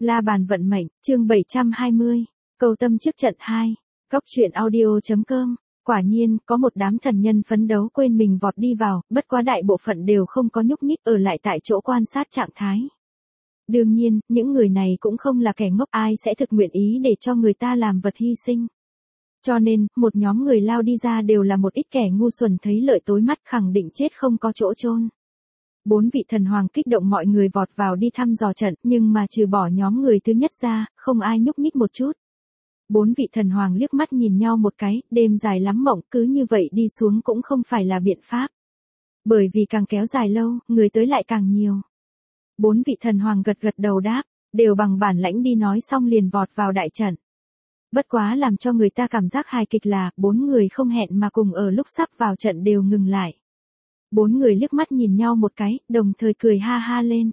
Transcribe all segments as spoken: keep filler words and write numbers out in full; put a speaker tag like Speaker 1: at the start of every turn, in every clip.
Speaker 1: La bàn vận mệnh, chương bảy trăm hai mươi, cầu tâm trước trận hai, Cóc truyện audio chấm com. Quả nhiên, có một đám thần nhân phấn đấu quên mình vọt đi vào, bất quá đại bộ phận đều không có nhúc nhích ở lại tại chỗ quan sát trạng thái. Đương nhiên, những người này cũng không là kẻ ngốc, ai sẽ thực nguyện ý để cho người ta làm vật hy sinh. Cho nên, một nhóm người lao đi ra đều là một ít kẻ ngu xuẩn thấy lợi tối mắt, khẳng định chết không có chỗ chôn. Bốn vị thần hoàng kích động mọi người vọt vào đi thăm dò trận, nhưng mà trừ bỏ nhóm người thứ nhất ra, không ai nhúc nhích một chút. Bốn vị thần hoàng liếc mắt nhìn nhau một cái, đêm dài lắm mộng, cứ như vậy đi xuống cũng không phải là biện pháp. Bởi vì càng kéo dài lâu, người tới lại càng nhiều. Bốn vị thần hoàng gật gật đầu đáp, đều bằng bản lãnh đi nói xong liền vọt vào đại trận. Bất quá làm cho người ta cảm giác hài kịch là, bốn người không hẹn mà cùng ở lúc sắp vào trận đều ngừng lại. Bốn người liếc mắt nhìn nhau một cái, đồng thời cười ha ha lên.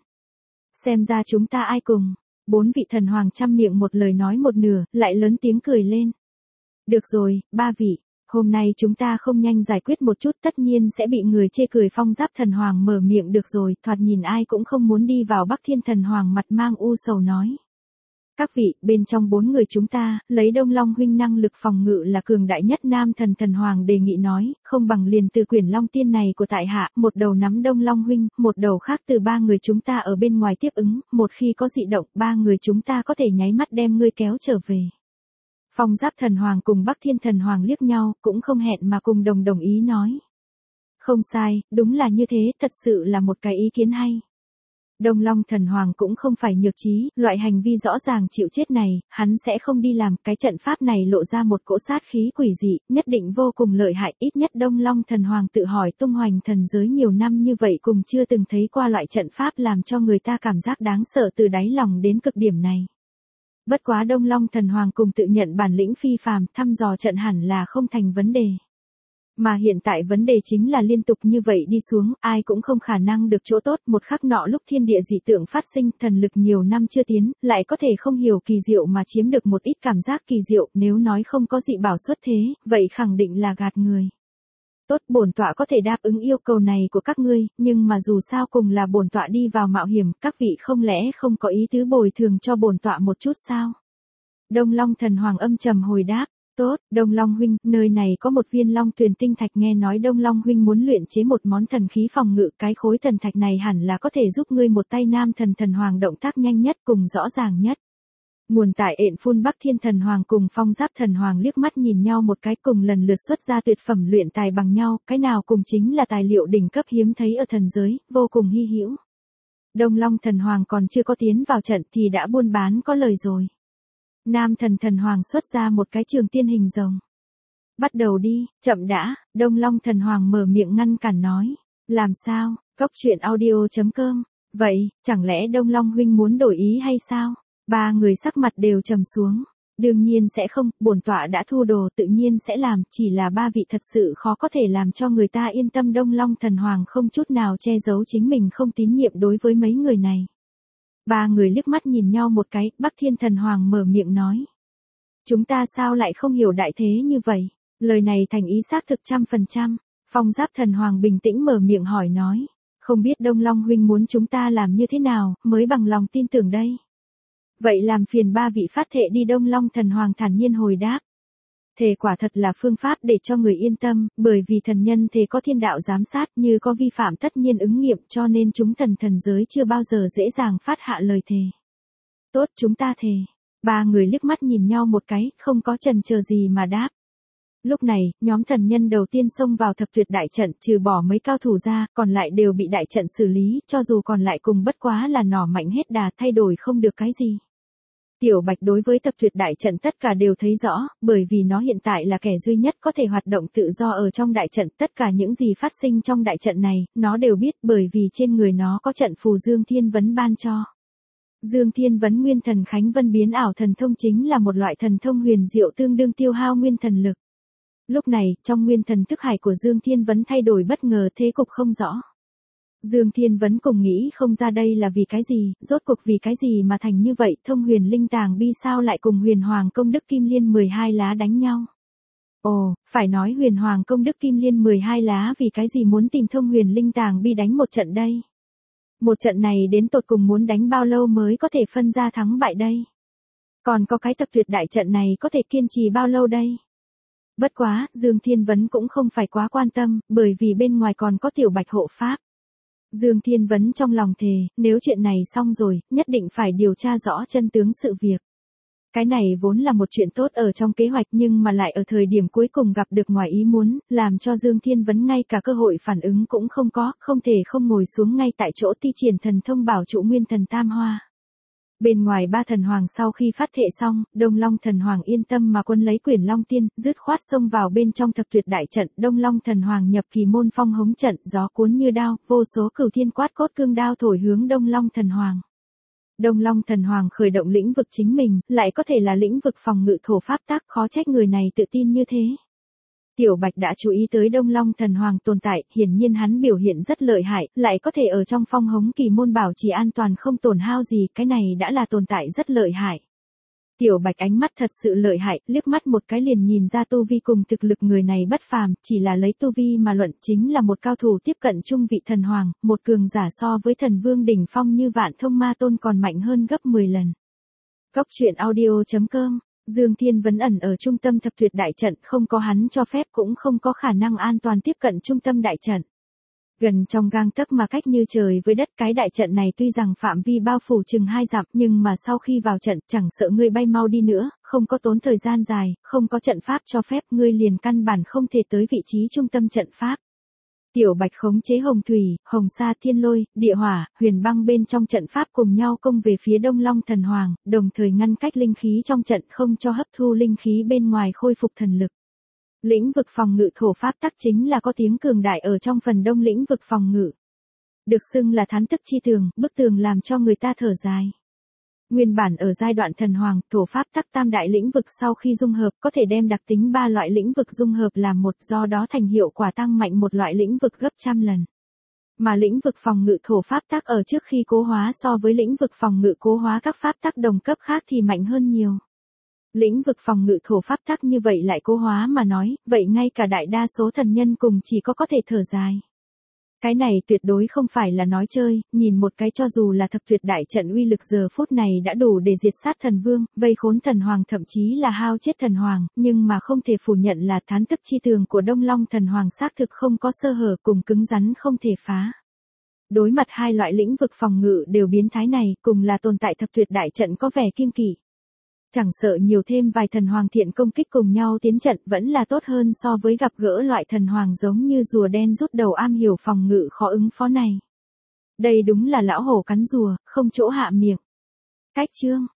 Speaker 1: Xem ra chúng ta ai cùng. Bốn vị thần hoàng chăm miệng một lời nói một nửa, lại lớn tiếng cười lên. Được rồi, ba vị, hôm nay chúng ta không nhanh giải quyết một chút tất nhiên sẽ bị người chê cười. Phong Giáp thần hoàng mở miệng. Được rồi, thoạt nhìn ai cũng không muốn đi vào. Bắc Thiên thần hoàng mặt mang u sầu nói. Các vị, bên trong bốn người chúng ta, lấy Đông Long huynh năng lực phòng ngự là cường đại nhất. Nam thần thần hoàng đề nghị nói, không bằng liền từ quyển Long Tiên này của tại hạ, một đầu nắm Đông Long huynh, một đầu khác từ ba người chúng ta ở bên ngoài tiếp ứng, một khi có dị động, ba người chúng ta có thể nháy mắt đem ngươi kéo trở về. Phong Giáp thần hoàng cùng Bắc Thiên thần hoàng liếc nhau, cũng không hẹn mà cùng đồng đồng ý nói. Không sai, đúng là như thế, thật sự là một cái ý kiến hay. Đông Long thần hoàng cũng không phải nhược trí, loại hành vi rõ ràng chịu chết này, hắn sẽ không đi làm. Cái trận pháp này lộ ra một cỗ sát khí quỷ dị, nhất định vô cùng lợi hại. Ít nhất Đông Long thần hoàng tự hỏi tung hoành thần giới nhiều năm như vậy cùng chưa từng thấy qua loại trận pháp làm cho người ta cảm giác đáng sợ từ đáy lòng đến cực điểm này. Bất quá Đông Long thần hoàng cùng tự nhận bản lĩnh phi phàm, thăm dò trận hẳn là không thành vấn đề. Mà hiện tại vấn đề chính là liên tục như vậy đi xuống, ai cũng không khả năng được chỗ tốt. Một khắc nọ lúc thiên địa dị tượng phát sinh, thần lực nhiều năm chưa tiến, lại có thể không hiểu kỳ diệu mà chiếm được một ít cảm giác kỳ diệu. Nếu nói không có dị bảo xuất thế, vậy khẳng định là gạt người. Tốt, bổn tọa có thể đáp ứng yêu cầu này của các ngươi, nhưng mà dù sao cùng là bổn tọa đi vào mạo hiểm, các vị không lẽ không có ý tứ bồi thường cho bổn tọa một chút sao? Đông Long thần hoàng âm trầm hồi đáp. Tốt, Đông Long huynh, nơi này có một viên Long Tuyền tinh thạch, nghe nói Đông Long huynh muốn luyện chế một món thần khí phòng ngự, cái khối thần thạch này hẳn là có thể giúp ngươi một tay. Nam thần thần hoàng động tác nhanh nhất cùng rõ ràng nhất. Nguồn tại ện phun. Bắc Thiên thần hoàng cùng Phong Giáp thần hoàng liếc mắt nhìn nhau một cái, cùng lần lượt xuất ra tuyệt phẩm luyện tài bằng nhau, cái nào cùng chính là tài liệu đỉnh cấp hiếm thấy ở thần giới, vô cùng hy hữu. Đông Long thần hoàng còn chưa có tiến vào trận thì đã buôn bán có lời rồi. Nam thần thần hoàng xuất ra một cái trường tiên hình rồng. Bắt đầu đi, chậm đã. Đông Long thần hoàng mở miệng ngăn cản nói. Làm sao, Cóc truyện audio chấm com. Vậy, chẳng lẽ Đông Long huynh muốn đổi ý hay sao? Ba người sắc mặt đều trầm xuống. Đương nhiên sẽ không, bổn tọa đã thu đồ tự nhiên sẽ làm, chỉ là ba vị thật sự khó có thể làm cho người ta yên tâm. Đông Long thần hoàng không chút nào che giấu chính mình không tín nhiệm đối với mấy người này. Ba người liếc mắt nhìn nhau một cái, Bắc Thiên thần hoàng mở miệng nói. Chúng ta sao lại không hiểu đại thế như vậy? Lời này thành ý xác thực trăm phần trăm. Phong Giáp thần hoàng bình tĩnh mở miệng hỏi nói. Không biết Đông Long huynh muốn chúng ta làm như thế nào, mới bằng lòng tin tưởng đây. Vậy làm phiền ba vị phát thệ đi. Đông Long thần hoàng thản nhiên hồi đáp. Thề quả thật là phương pháp để cho người yên tâm, bởi vì thần nhân thề có thiên đạo giám sát, như có vi phạm tất nhiên ứng nghiệm, cho nên chúng thần thần giới chưa bao giờ dễ dàng phát hạ lời thề. Tốt, chúng ta thề. Ba người liếc mắt nhìn nhau một cái, không có chần chờ gì mà đáp. Lúc này, nhóm thần nhân đầu tiên xông vào thập tuyệt đại trận, trừ bỏ mấy cao thủ ra, còn lại đều bị đại trận xử lý, cho dù còn lại cùng bất quá là nỏ mạnh hết đà, thay đổi không được cái gì. Tiểu Bạch đối với thập tuyệt đại trận tất cả đều thấy rõ, bởi vì nó hiện tại là kẻ duy nhất có thể hoạt động tự do ở trong đại trận. Tất cả những gì phát sinh trong đại trận này, nó đều biết, bởi vì trên người nó có trận phù Dương Thiên Vấn ban cho. Dương Thiên Vấn nguyên thần Khánh Vân biến ảo thần thông chính là một loại thần thông huyền diệu tương đương tiêu hao nguyên thần lực. Lúc này, trong nguyên thần thức hải của Dương Thiên Vấn thay đổi bất ngờ, thế cục không rõ. Dương Thiên Vấn cùng nghĩ không ra đây là vì cái gì, rốt cuộc vì cái gì mà thành như vậy. Thông huyền linh tàng bi sao lại cùng huyền hoàng công đức kim liên mười hai lá đánh nhau? Ồ, phải nói huyền hoàng công đức kim liên mười hai lá vì cái gì muốn tìm thông huyền linh tàng bi đánh một trận đây? Một trận này đến tột cùng muốn đánh bao lâu mới có thể phân ra thắng bại đây? Còn có cái tập tuyệt đại trận này có thể kiên trì bao lâu đây? Bất quá, Dương Thiên Vấn cũng không phải quá quan tâm, bởi vì bên ngoài còn có Tiểu Bạch hộ pháp. Dương Thiên Vấn trong lòng thề, nếu chuyện này xong rồi, nhất định phải điều tra rõ chân tướng sự việc. Cái này vốn là một chuyện tốt ở trong kế hoạch nhưng mà lại ở thời điểm cuối cùng gặp được ngoài ý muốn, làm cho Dương Thiên Vấn ngay cả cơ hội phản ứng cũng không có, không thể không ngồi xuống ngay tại chỗ thi triển thần thông bảo trụ nguyên thần tam hoa. Bên ngoài ba thần hoàng sau khi phát thệ xong, Đông Long thần hoàng yên tâm mà quân lấy Quyển Long Tiên, dứt khoát xông vào bên trong thập tuyệt đại trận, Đông Long thần hoàng nhập kỳ môn phong hống trận, gió cuốn như đao, vô số cửu thiên quát cốt cương đao thổi hướng Đông Long thần hoàng. Đông Long thần hoàng khởi động lĩnh vực chính mình, lại có thể là lĩnh vực phòng ngự thổ pháp tác, khó trách người này tự tin như thế. Tiểu Bạch đã chú ý tới Đông Long thần hoàng tồn tại, hiển nhiên hắn biểu hiện rất lợi hại, lại có thể ở trong phong hống kỳ môn bảo trì an toàn không tổn hao gì, cái này đã là tồn tại rất lợi hại. Tiểu Bạch ánh mắt thật sự lợi hại, liếc mắt một cái liền nhìn ra tu vi cùng thực lực người này bất phàm, chỉ là lấy tu vi mà luận chính là một cao thủ tiếp cận trung vị thần hoàng, một cường giả so với thần vương đỉnh phong như Vạn Thông Ma Tôn còn mạnh hơn gấp mười lần. Góc truyện audio chấm com. Dương Thiên Vấn ẩn ở trung tâm thập tuyệt đại trận, không có hắn cho phép cũng không có khả năng an toàn tiếp cận trung tâm đại trận. Gần trong gang tấc mà cách như trời với đất, cái đại trận này tuy rằng phạm vi bao phủ chừng hai dặm, nhưng mà sau khi vào trận, chẳng sợ ngươi bay mau đi nữa, không có tốn thời gian dài, không có trận pháp cho phép, ngươi liền căn bản không thể tới vị trí trung tâm trận pháp. Tiểu Bạch khống chế hồng thủy, hồng sa, thiên lôi, địa hỏa, huyền băng bên trong trận pháp cùng nhau công về phía Đông Long thần hoàng, đồng thời ngăn cách linh khí trong trận không cho hấp thu linh khí bên ngoài khôi phục thần lực. Lĩnh vực phòng ngự thổ pháp tắc chính là có tiếng cường đại ở trong phần đông lĩnh vực phòng ngự. Được xưng là thán tức chi tường, bức tường làm cho người ta thở dài. Nguyên bản ở giai đoạn thần hoàng, thổ pháp tắc tam đại lĩnh vực sau khi dung hợp có thể đem đặc tính ba loại lĩnh vực dung hợp làm một, do đó thành hiệu quả tăng mạnh một loại lĩnh vực gấp trăm lần. Mà lĩnh vực phòng ngự thổ pháp tắc ở trước khi cố hóa so với lĩnh vực phòng ngự cố hóa các pháp tắc đồng cấp khác thì mạnh hơn nhiều. Lĩnh vực phòng ngự thổ pháp tắc như vậy lại cố hóa mà nói, vậy ngay cả đại đa số thần nhân cùng chỉ có có thể thở dài. Cái này tuyệt đối không phải là nói chơi, nhìn một cái cho dù là thập tuyệt đại trận uy lực giờ phút này đã đủ để diệt sát thần vương, vây khốn thần hoàng, thậm chí là hao chết thần hoàng, nhưng mà không thể phủ nhận là thán tức chi tường của Đông Long thần hoàng xác thực không có sơ hở, cùng cứng rắn không thể phá. Đối mặt hai loại lĩnh vực phòng ngự đều biến thái này, cùng là tồn tại thập tuyệt đại trận có vẻ kiêng kỵ. Chẳng sợ nhiều thêm vài thần hoàng thiện công kích cùng nhau tiến trận vẫn là tốt hơn so với gặp gỡ loại thần hoàng giống như rùa đen rút đầu am hiểu phòng ngự khó ứng phó này. Đây đúng là lão hổ cắn rùa, không chỗ hạ miệng. Cách chương